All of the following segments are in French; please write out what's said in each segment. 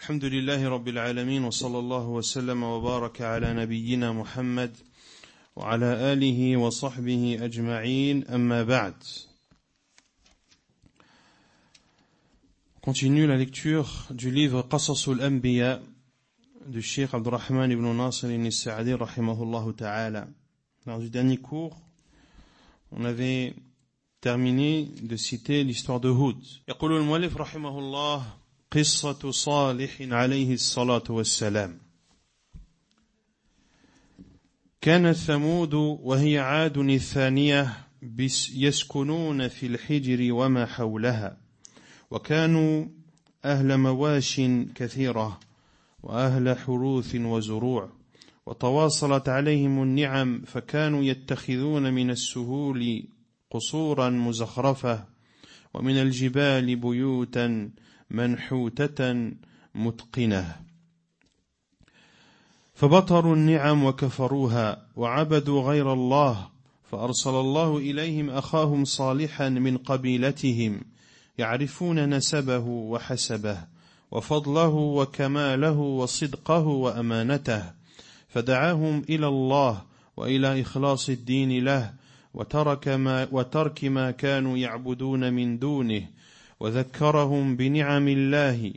الحمد لله رب العالمين وصلى الله وسلم وبارك على نبينا محمد وعلى آله وصحبه أجمعين أما بعد. Continue la lecture du livre Qasasul Anbiya du Cheikh Abdurrahman ibn Nasir al-Sa'di rahimahullah ta'ala. Lors du dernier cours, on avait terminé de citer l'histoire de Hud. يقول المؤلف رحمه الله قصة صالح عليه الصلاة والسلام. كانت ثمود وهي عاد الثانية يسكنون في الحجر وما حولها، وكانوا أهل مواش كثيرة وأهل حروث وزروع، وتواصلت عليهم النعم، فكانوا يتخذون من السهول قصورا مزخرفة، ومن الجبال بيوتا منحوتة متقنة، فبطروا النعم وكفروها وعبدوا غير الله، فأرسل الله إليهم أخاهم صالحا من قبيلتهم يعرفون نسبه وحسبه وفضله وكماله وصدقه وأمانته، فدعاهم إلى الله وإلى إخلاص الدين له وترك ما كانوا يعبدون من دونه، وذكرهم بنعم الله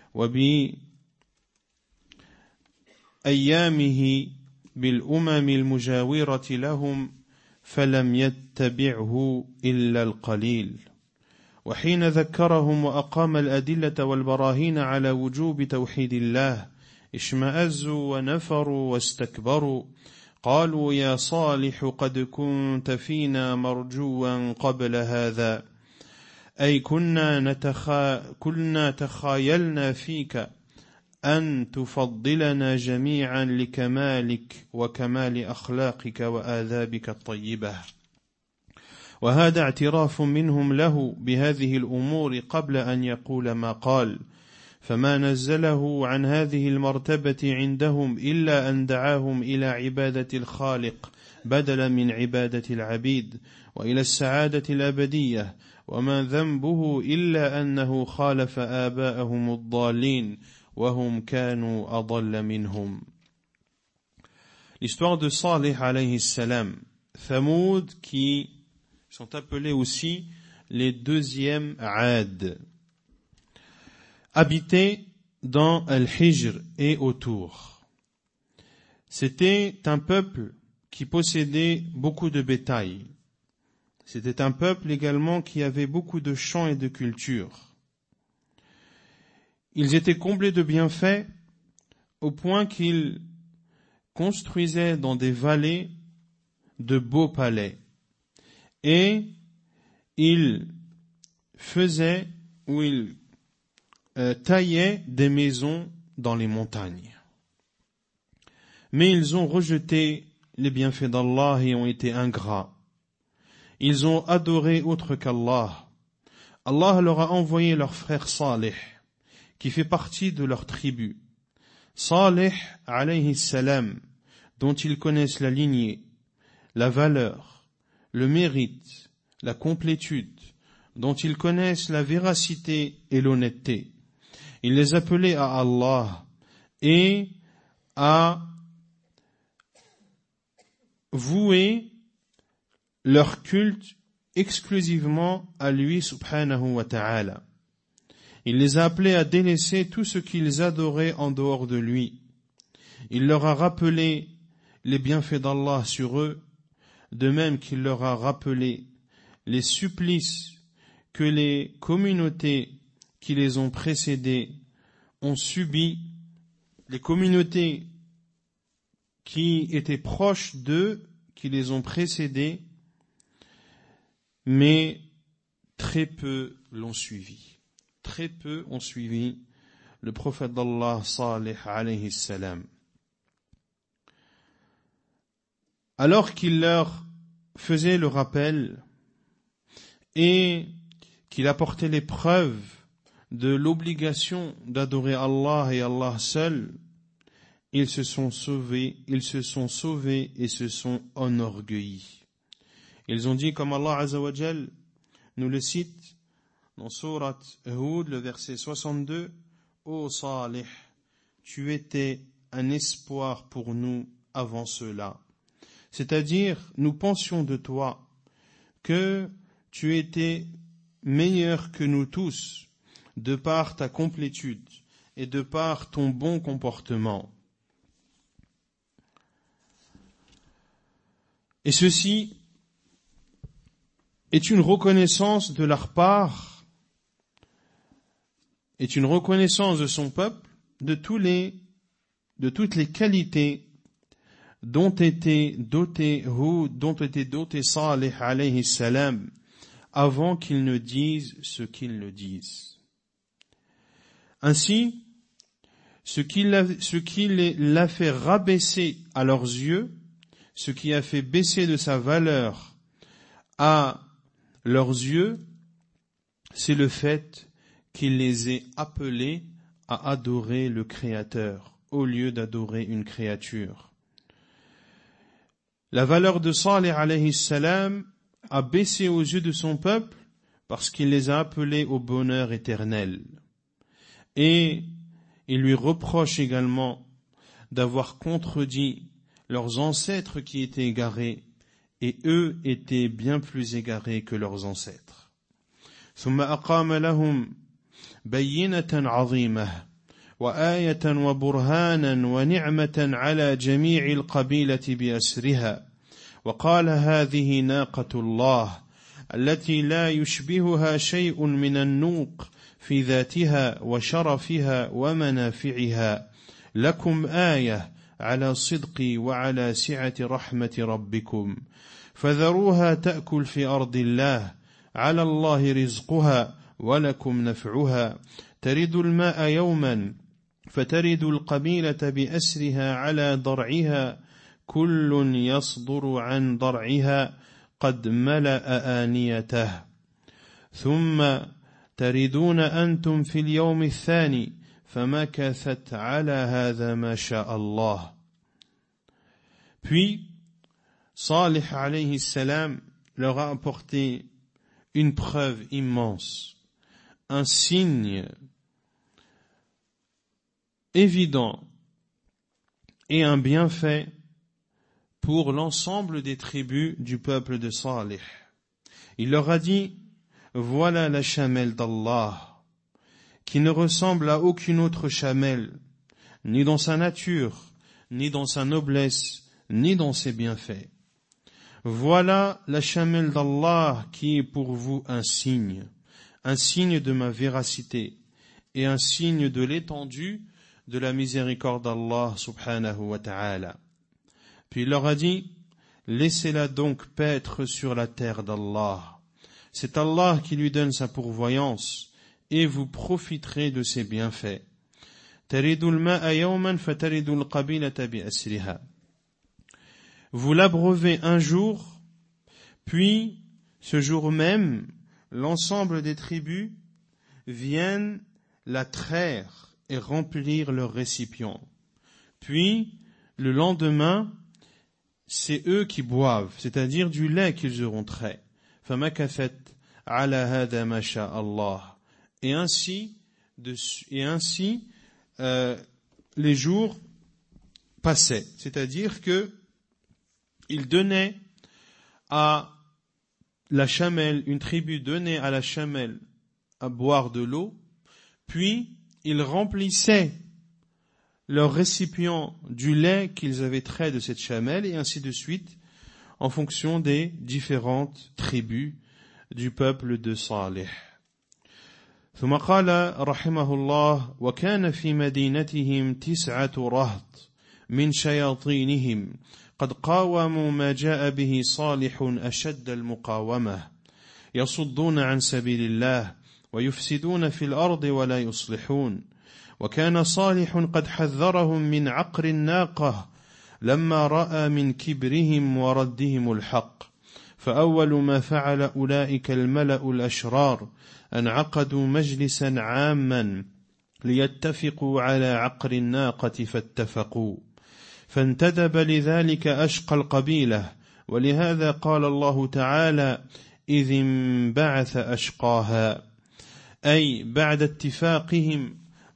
وبأيامه بالأمم المجاورة لهم، فلم يتبعه إلا القليل. وحين ذكرهم وأقام الأدلة والبراهين على وجوب توحيد الله، اشمأزوا ونفروا واستكبروا، قالوا يا صالح قد كنت فينا مرجوا قبل هذا، أي كنا تخايلنا فيك أن تفضلنا جميعا لكمالك وكمال أخلاقك وآدابك الطيبة. وهذا اعتراف منهم له بهذه الأمور قبل أن يقول ما قال، فما نزله عن هذه المرتبة عندهم إلا أن دعاهم إلى عبادة الخالق بدلا من عبادة العبيد، وإلى السعادة الأبدية، وما ذنبه إلا أنه خالف آباءهم الضالين وهم كانوا أضل منهم. L'histoire de Salih alayhi salam, Thamoud, qui sont appelés aussi les deuxièmes Ad, habitaient dans Al-Hijr et autour. C'était un peuple qui possédait beaucoup de bétail. C'était un peuple également qui avait beaucoup de champs et de cultures. Ils étaient comblés de bienfaits au point qu'ils construisaient dans des vallées de beaux palais. Et ils faisaient ou ils taillaient des maisons dans les montagnes. Mais ils ont rejeté les bienfaits d'Allah et ont été ingrats. Ils ont adoré autre qu'Allah. Allah leur a envoyé leur frère Salih, qui fait partie de leur tribu. Salih alayhi salam, dont ils connaissent la lignée, la valeur, le mérite, la complétude, dont ils connaissent la véracité et l'honnêteté. Il les appelait à Allah et à vouer leur culte exclusivement à lui subhanahu wa ta'ala. Il les a appelés à délaisser tout ce qu'ils adoraient en dehors de lui. Il leur a rappelé les bienfaits d'Allah sur eux, de même qu'il leur a rappelé les supplices que les communautés qui les ont précédés ont subis, les communautés qui étaient proches d'eux, qui les ont précédés, mais très peu l'ont suivi. Très peu ont suivi le prophète d'Allah Salih alayhi salam. Alors qu'il leur faisait le rappel et qu'il apportait les preuves de l'obligation d'adorer Allah et Allah seul, ils se sont sauvés et se sont enorgueillis. Ils ont dit, comme Allah Azza wa Jal nous le cite dans Surat Hud, le verset 62, ô Salih, tu étais un espoir pour nous avant cela. C'est-à-dire, nous pensions de toi que tu étais meilleur que nous tous, de par ta complétude et de par ton bon comportement. Et ceci est une reconnaissance de leur part, est une reconnaissance de son peuple, de toutes les qualités dont était doté Salih alayhi salam, avant qu'ils ne disent ce qu'ils le disent. Ainsi, ce qui l'a fait rabaisser à leurs yeux, ce qui a fait baisser de sa valeur à leurs yeux, c'est le fait qu'il les ait appelés à adorer le Créateur au lieu d'adorer une créature. La valeur de Salih alayhi salam a baissé aux yeux de son peuple parce qu'il les a appelés au bonheur éternel. Et il lui reproche également d'avoir contredit leurs ancêtres qui étaient égarés, et eux étaient bien plus égarés que leurs ancêtres. ثم أقام لهم بينة عظيمة وآية وبرهانا ونعمة على جميع القبيلة بأسرها وقال هذه ناقة الله التي لا يشبهها شيء من النوق في ذاتها وشرفها ومنافعها لكم آية على صدقي وعلى سعة رحمة ربكم فذروها تأكل في أرض الله على الله رزقها ولكم نفعها ترد الماء يوما فترد القبيلة بأسرها على ضرعها كل يصدر عن ضرعها قد ملأ آنيته ثم تردون أنتم في اليوم الثاني فمكثت على هذا ما شاء الله. Puis Salih alayhi salam leur a apporté une preuve immense, un signe évident et un bienfait pour l'ensemble des tribus du peuple de Salih. Il leur a dit, voilà la chamelle d'Allah, qui ne ressemble à aucune autre chamelle, ni dans sa nature, ni dans sa noblesse, ni dans ses bienfaits. Voilà la chamelle d'Allah qui est pour vous un signe de ma véracité et un signe de l'étendue de la miséricorde d'Allah subhanahu wa ta'ala. Puis il leur a dit, laissez-la donc paître sur la terre d'Allah. C'est Allah qui lui donne sa pourvoyance et vous profiterez de ses bienfaits. Vous l'abreuvez un jour, puis ce jour même, l'ensemble des tribus viennent la traire et remplir leurs récipients. Puis, le lendemain, c'est eux qui boivent, c'est-à-dire du lait qu'ils auront trait. فَمَكَثَتْ عَلَى هَذَا مَا شَاءَ اللَّهُ. Et ainsi, les jours passaient. C'est-à-dire que ils donnaient à la chamelle, une tribu donnait à la chamelle à boire de l'eau, puis ils remplissaient leur récipient du lait qu'ils avaient trait de cette chamelle, et ainsi de suite, en fonction des différentes tribus du peuple de Salih. ثم قال رحمه الله وكان في مدينتهم 9 رهط من شياطينهم قد قاوموا ما جاء به صالح أشد المقاومة يصدون عن سبيل الله ويفسدون في الأرض ولا يصلحون وكان صالح قد حذرهم من عقر الناقة لما رأى من كبرهم وردهم الحق فأول ما فعل أولئك الملأ الأشرار أن عقدوا مجلسا عاما ليتفقوا على عقر الناقة فاتفقوا فانتدب لذلك أشقى القبيلة ولهذا قال الله تعالى إذ انبعث أشقاها أي بعد اتفاقهم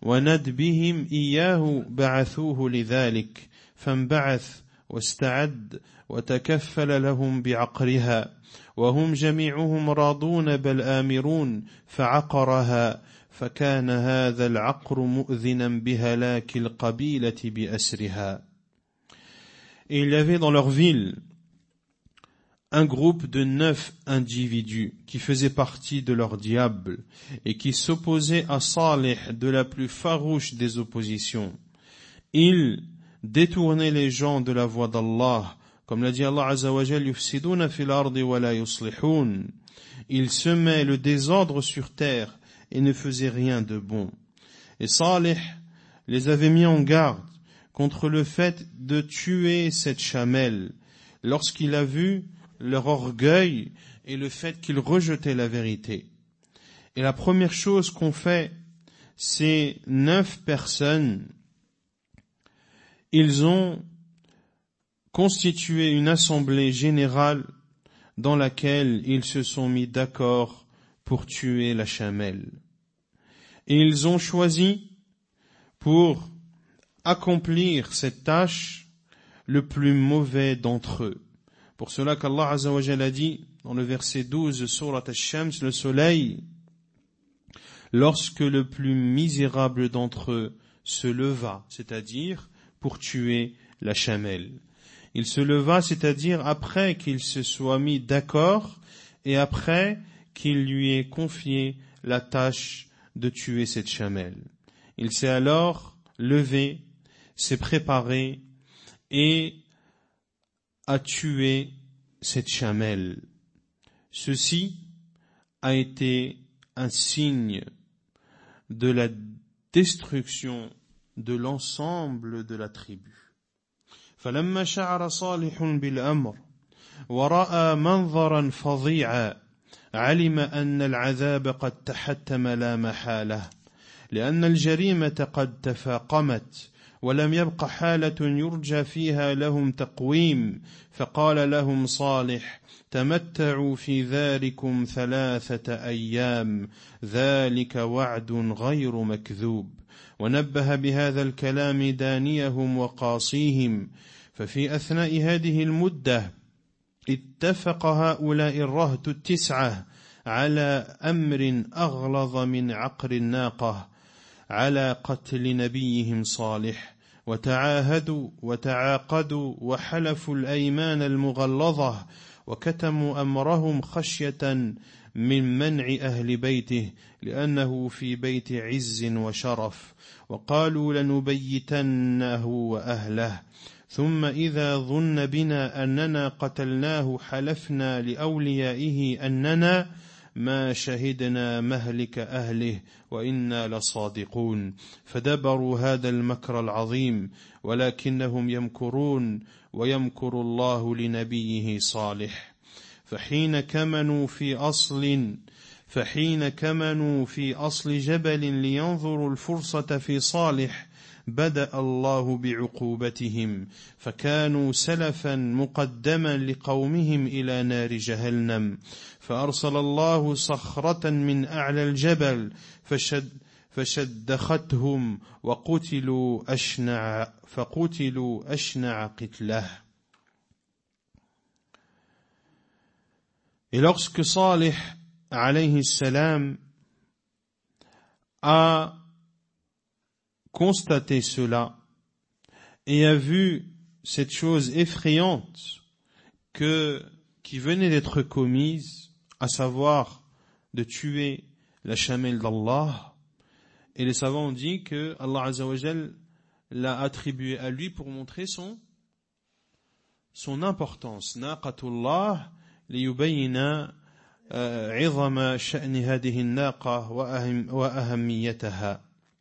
وندبهم إياه بعثوه لذلك فانبعث واستعد وتكفل لهم بعقرها وهم جميعهم راضون بل آمرون فعقرها فكان هذا العقر مؤذنا بهلاك القبيلة بأسرها. Et il y avait dans leur ville un groupe de 9 individus qui faisaient partie de leur diable et qui s'opposaient à Salih de la plus farouche des oppositions. Ils détournaient les gens de la voie d'Allah, comme l'a dit Allah Azza wa Jal, yufsiduna fil ardi wa la yuslihun. Ils semaient le désordre sur terre et ne faisaient rien de bon. Et Salih les avait mis en garde contre le fait de tuer cette chamelle lorsqu'il a vu leur orgueil et le fait qu'ils rejetaient la vérité. Et la première chose qu'on fait, ces 9 personnes, ils ont constitué une assemblée générale dans laquelle ils se sont mis d'accord pour tuer la chamelle. Et ils ont choisi pour accomplir cette tâche le plus mauvais d'entre eux. Pour cela qu'Allah Azza wa Jalla a dit dans le verset 12 Surat Ash-Shams, le soleil, lorsque le plus misérable d'entre eux se leva, c'est-à-dire pour tuer la chamelle. Il se leva, c'est-à-dire après qu'il se soit mis d'accord et après qu'il lui ait confié la tâche de tuer cette chamelle. Il s'est alors levé, s'est préparé et a tué cette chamelle. Ceci a été un signe de la destruction de l'ensemble de la tribu. فلما شعر صالح بالأمر ورأى منظرا فظيعا علم أن العذاب قد تحتم لا محالة لأن الجريمة قد تفاقمت ولم يبق حالة يرجى فيها لهم تقويم فقال لهم صالح تمتعوا في ذلكم 3 أيام ذلك وعد غير مكذوب ونبه بهذا الكلام دانيهم وقاصيهم ففي أثناء هذه المدة اتفق هؤلاء الرهط 9 على أمر أغلظ من عقر الناقة على قتل نبيهم صالح وتعاهدوا وتعاقدوا وحلفوا الأيمان المغلظة وكتموا أمرهم خشية من منع أهل بيته لأنه في بيت عز وشرف وقالوا لنبيتنه وأهله ثم إذا ظن بنا أننا قتلناه حلفنا لأوليائه أننا ما شهدنا مهلك أهله وإنا لصادقون فدبروا هذا المكر العظيم ولكنهم يمكرون ويمكر الله لنبيه صالح فحين كمنوا في أصل جبل لينظروا الفرصة في صالح بدأ الله بعقوبتهم فكانوا سلفا مقدما لقومهم إلى نار جهنم فأرسل الله صخرة من أعلى الجبل فشدختهم فقتلوا أشنع قتله. Et lorsque Salih alayhi salam a constaté cela et a vu cette chose effrayante qui venait d'être commise, à savoir de tuer la chamelle d'Allah, et les savants ont dit que Allah Azza wa Jal l'a attribué à lui pour montrer son importance. Naqatullah liyubayyina عظم شأن هذه الناقة وأهميتها.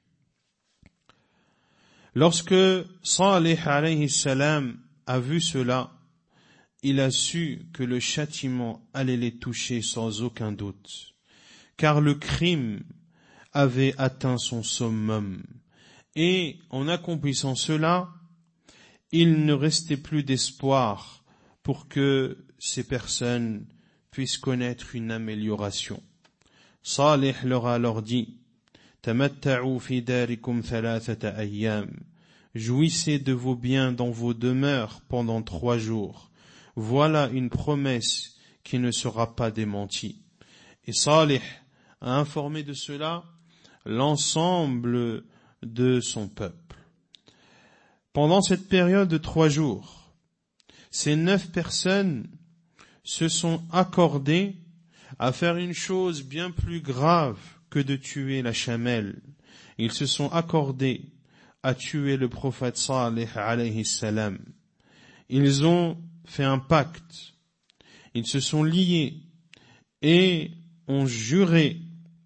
Lorsque Salih alayhi salam a vu cela, il a su que le châtiment allait les toucher sans aucun doute, car le crime avait atteint son summum, et en accomplissant cela, il ne restait plus d'espoir pour que ces personnes puissent connaître une amélioration. Salih leur a alors dit: تمتعوا في داركم 3 أيام. Jouissez de vos biens dans vos demeures pendant 3 jours. Voilà une promesse qui ne sera pas démentie. Et Salih a informé de cela l'ensemble de son peuple. Pendant cette période de 3 jours, ces 9 personnes se sont accordées à faire une chose bien plus grave que de tuer la chamelle. Ils se sont accordés à tuer le prophète Salih alayhi salam. Ils ont fait un pacte. Ils se sont liés et ont juré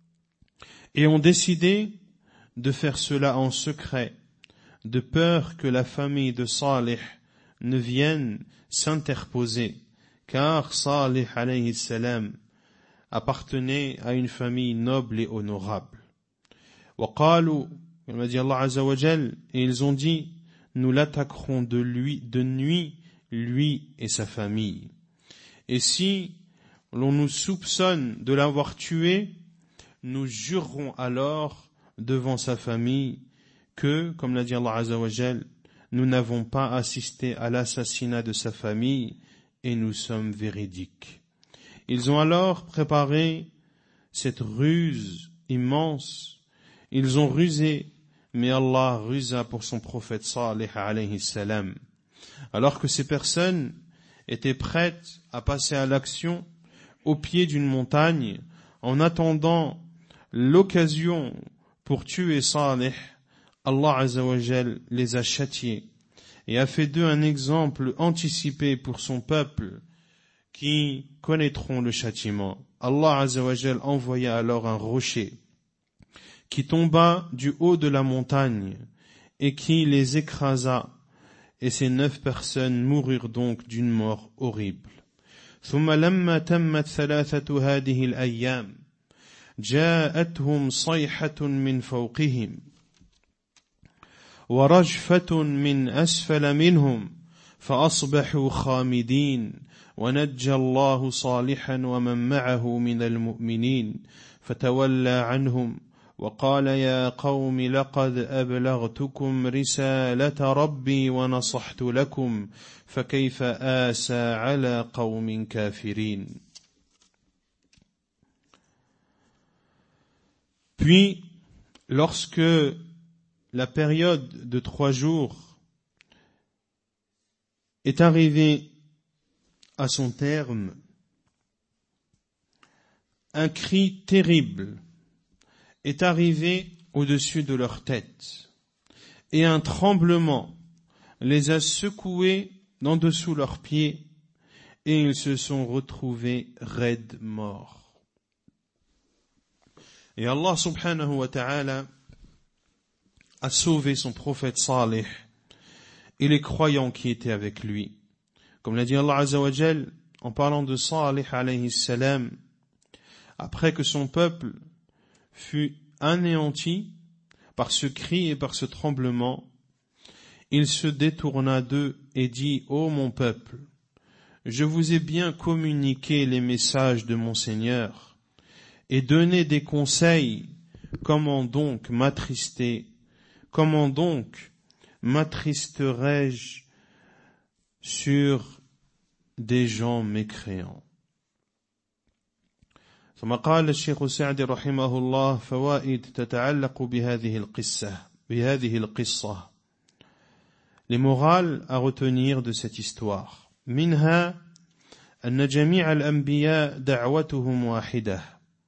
et ont décidé de faire cela en secret, de peur que la famille de Salih ne vienne s'interposer, car Salih alayhi salam appartenait à une famille noble et honorable. وقالوا, comme a dit Allah Azza wa Jal, et ils ont dit, nous l'attaquerons de nuit, lui et sa famille. Et si l'on nous soupçonne de l'avoir tué, nous jurerons alors devant sa famille que, comme l'a dit Allah Azza wa Jal, nous n'avons pas assisté à l'assassinat de sa famille et nous sommes véridiques. Ils ont alors préparé cette ruse immense. Ils ont rusé, mais Allah rusa pour son prophète Salih alayhi salam. Alors que ces personnes étaient prêtes à passer à l'action au pied d'une montagne, en attendant l'occasion pour tuer Salih, Allah Azza wa Jal les a châtiés et a fait d'eux un exemple anticipé pour son peuple qui connaîtront le châtiment. Allah Azza wa Jal envoya alors un rocher qui tomba du haut de la montagne et qui les écrasa, et ces 9 personnes moururent donc d'une mort horrible. ثم لما تمت 3 هذه الأيام جاءتهم صيحة من فوقهم ورجفة من أسفل منهم فأصبحوا خامدين ونجى الله صالحا ومن معه من المؤمنين فتولى عنهم وقال يا قوم لقد أبلغتكم رسالة ربي ونصحت لكم فكيف آسى على قوم كافرين. Puis, lorsque la période de 3 jours est arrivée à son terme, un cri terrible est arrivé au-dessus de leur tête, et un tremblement les a secoués d'en dessous leurs pieds, et ils se sont retrouvés raides morts. Et Allah subhanahu wa ta'ala a sauvé son prophète Salih et les croyants qui étaient avec lui. Comme l'a dit Allah Azza wa Jal en parlant de Salih alayhi salam, après que son peuple fut anéanti par ce cri et par ce tremblement, il se détourna d'eux et dit: Ô mon peuple, je vous ai bien communiqué les messages de mon Seigneur et donné des conseils. Comment donc m'attristerais-je sur des gens mécréants? ثم قال الشيخ السعدي رحمه الله فوائد تتعلق بهذه القصة. Les morales à retenir de cette histoire. منها أن جميع الأنبياء دعوتهم واحدة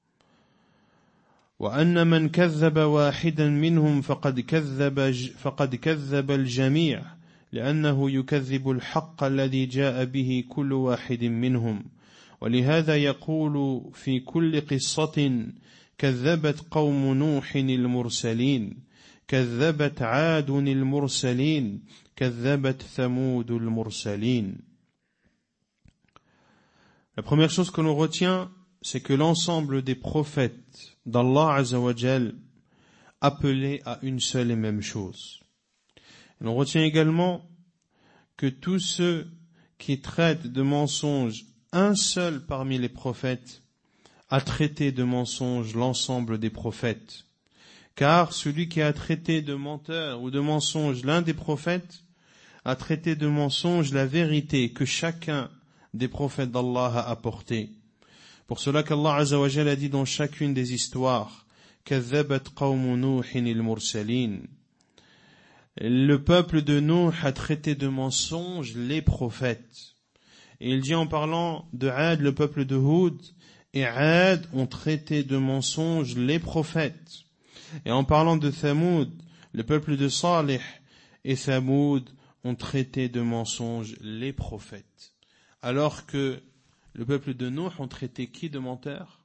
وأن من كذب واحدا منهم فقد كذب الجميع لأنه يكذب الحق الذي جاء به كل واحد منهم. ولهذا يقول في كل قصة كذبت قوم نوح المرسلين كذبت عاد المرسلين كذبت ثمود المرسلين. La première chose que l'on retient, c'est que l'ensemble des prophètes d'Allah Azza wa Jal appelaient à une seule et même chose. Et l'on retient également que tous ceux qui traitent de mensonges un seul parmi les prophètes a traité de mensonge l'ensemble des prophètes, Car celui qui a traité de menteur ou de mensonge l'un des prophètes a traité de mensonge la vérité que chacun des prophètes d'Allah a apportée. Pour cela qu'Allah Azza wa Jalla a dit dans chacune des histoires, كَذَّبَتْ قَوْمُ نُوحٍ الْمُرْسَلِينَ. Le peuple de Nuh a traité de mensonge les prophètes. Et il dit en parlant de Ad, le peuple de Hud, et Ad ont traité de mensonge les prophètes. Et en parlant de Thamoud, le peuple de Salih et Thamoud ont traité de mensonge les prophètes. Alors que le peuple de Nuh ont traité qui de menteur?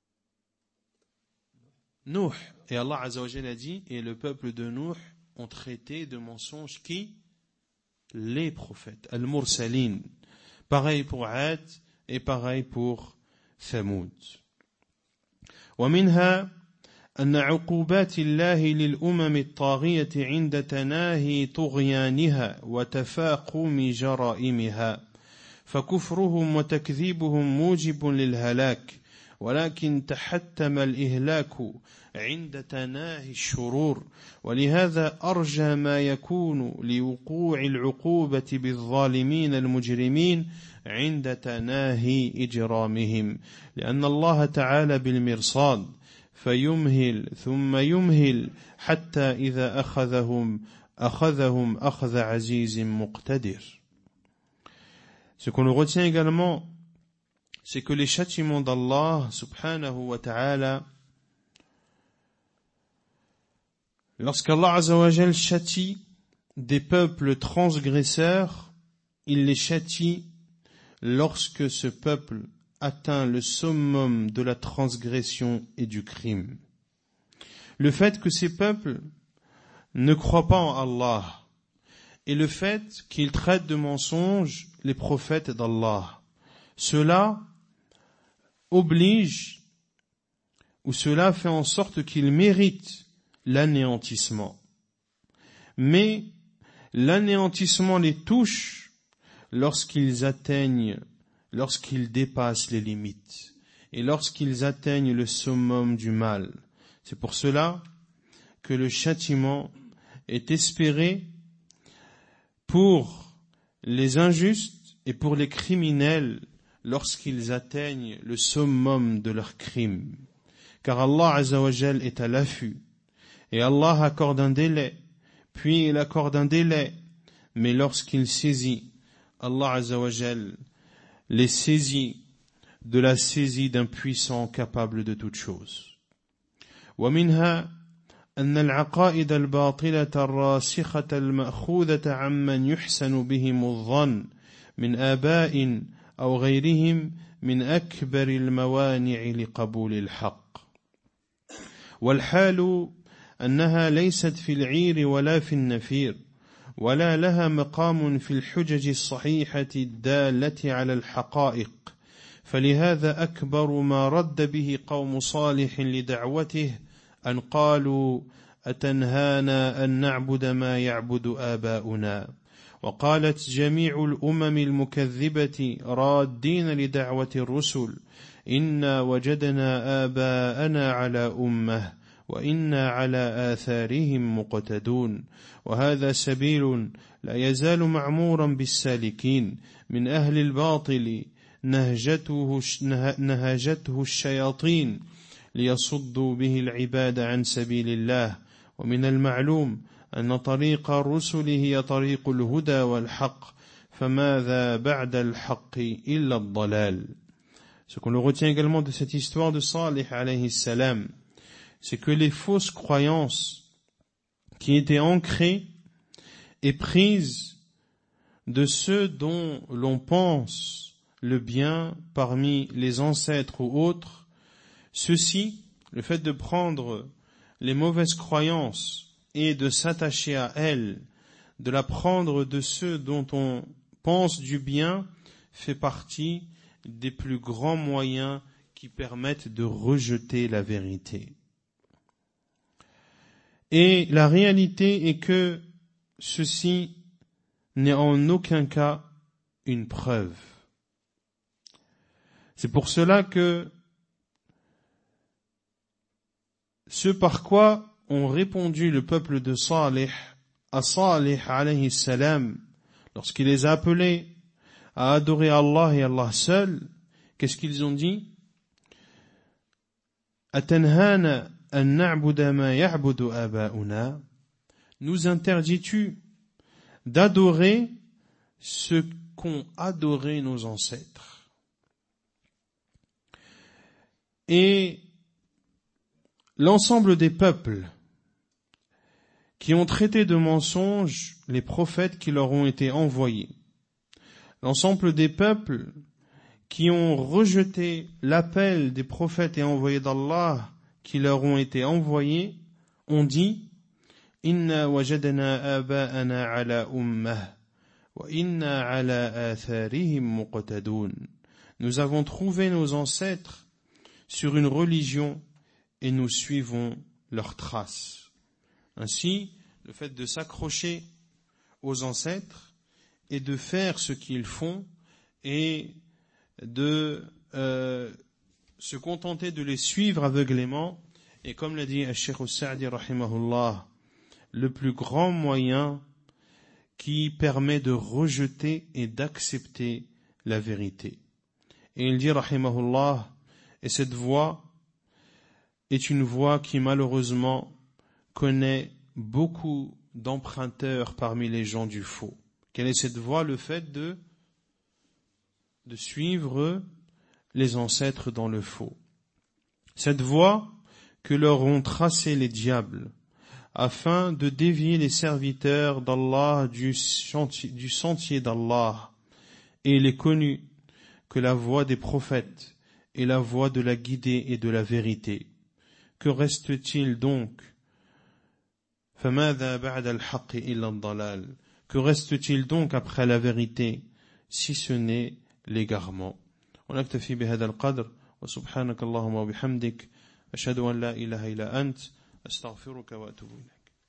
Nuh. Et Allah Azza wa Jalla a dit, et le peuple de Nuh ont traité de mensonge qui? Les prophètes. Al-Mursalin. Pareil pour Ad et pareil pour Thamoud. ومنها أن عقوبات الله للأمم الطاغية عند تناهي طغيانها وتفاقم جرائمها فكفرهم وتكذيبهم موجب للهلاك ولكن تحتم الإهلاك عند تناهي الشرور ولهذا أرجى ما يكون لوقوع العقوبة بالظالمين المجرمين عند تناهي إجرامهم لأن الله تعالى بالمرصاد فيمهل ثم يمهل حتى إذا أخذهم أخذ عزيز مقتدر. Ce qu'on retient également, c'est que les châtiments d'Allah subhanahu wa ta'ala, lorsqu'Allah azza wa jal châtie des peuples transgresseurs, il les châtie lorsque ce peuple atteint le summum de la transgression et du crime. Le fait que ces peuples ne croient pas en Allah et le fait qu'ils traitent de mensonges les prophètes d'Allah, cela oblige ou cela fait en sorte qu'ils méritent l'anéantissement. Mais l'anéantissement les touche lorsqu'ils dépassent les limites et lorsqu'ils atteignent le summum du mal. C'est pour cela que le châtiment est espéré pour les injustes et pour les criminels lorsqu'ils atteignent le summum de leur crime. Car Allah Azza wa Jal est à l'affût et Allah accorde un délai, puis il accorde un délai, mais lorsqu'il saisit, Allah Azza wa Jal les saisit de la saisie d'un puissant capable de toutes choses. ومنها أن العقائد الباطلة الراسخة المأخوذة عمن يحسن بهم الظن من آباء أو غيرهم من أكبر الموانع لقبول الحق والحال أنها ليست في العير ولا في النفير ولا لها مقام في الحجج الصحيحة الدالة على الحقائق فلهذا أكبر ما رد به قوم صالح لدعوته أن قالوا أتنهانا أن نعبد ما يعبد آباؤنا وقالت جميع الأمم المكذبة رادين لدعوة الرسل إنا وجدنا آباءنا على أمة وإنا على آثارهم مقتدون وهذا سبيل لا يزال معمورا بالسالكين من أهل الباطل نهجته الشياطين ليصدوا به العباد عن سبيل الله ومن المعلوم أن طريق الرسل هي طريق الهدى والحق فماذا بعد الحق إلا الضلال. Ce qu'on retient également de cette histoire de Salih alayhi salam, c'est que les fausses croyances qui étaient ancrées et prises de ceux dont l'on pense le bien parmi les ancêtres ou autres, ceci, le fait de prendre les mauvaises croyances et de s'attacher à elles, de la prendre de ceux dont on pense du bien, fait partie des plus grands moyens qui permettent de rejeter la vérité. Et la réalité est que ceci n'est en aucun cas une preuve. C'est pour cela que ce par quoi ont répondu le peuple de Salih à Salih alayhi salam lorsqu'il les a appelés à adorer Allah et Allah seul, qu'est-ce qu'ils ont dit? Atanhana an na'buda ma ya'budu aba'una, nous interdis-tu d'adorer ce qu'ont adoré nos ancêtres? Et l'ensemble des peuples qui ont traité de mensonges les prophètes qui leur ont été envoyés, l'ensemble des peuples qui ont rejeté l'appel des prophètes et envoyés d'Allah qui leur ont été envoyés, ont dit « Inna wajadna aba'ana ala ummah, wa inna ala atharihim muqtadun » Nous avons trouvé nos ancêtres sur une religion et nous suivons leurs traces. Ainsi, le fait de s'accrocher aux ancêtres et de faire ce qu'ils font et de se contenter de les suivre aveuglément, et comme l'a dit Cheikh As-Sa'di rahimahullah, le plus grand moyen qui permet de rejeter et d'accepter la vérité. Et il dit rahimahullah, et cette voie est une voie qui malheureusement connaît beaucoup d'emprunteurs parmi les gens du faux. Quelle est cette voie? Le fait de suivre les ancêtres dans le faux. Cette voie que leur ont tracée les diables, afin de dévier les serviteurs d'Allah du sentier d'Allah. Et il est connu que la voie des prophètes est la voie de la guidée et de la vérité. Que reste-t-il donc? فَمَاذَا بَعْدَ الْحَقِّ إِلَّا الضَّلَالِ Que reste-t-il donc après la vérité, si ce n'est l'égarement? ونكتفي بهذا القدر وسبحانك اللهم وبحمدك أشهد أن لا إله إلا أنت أستغفرك وأتوب إليك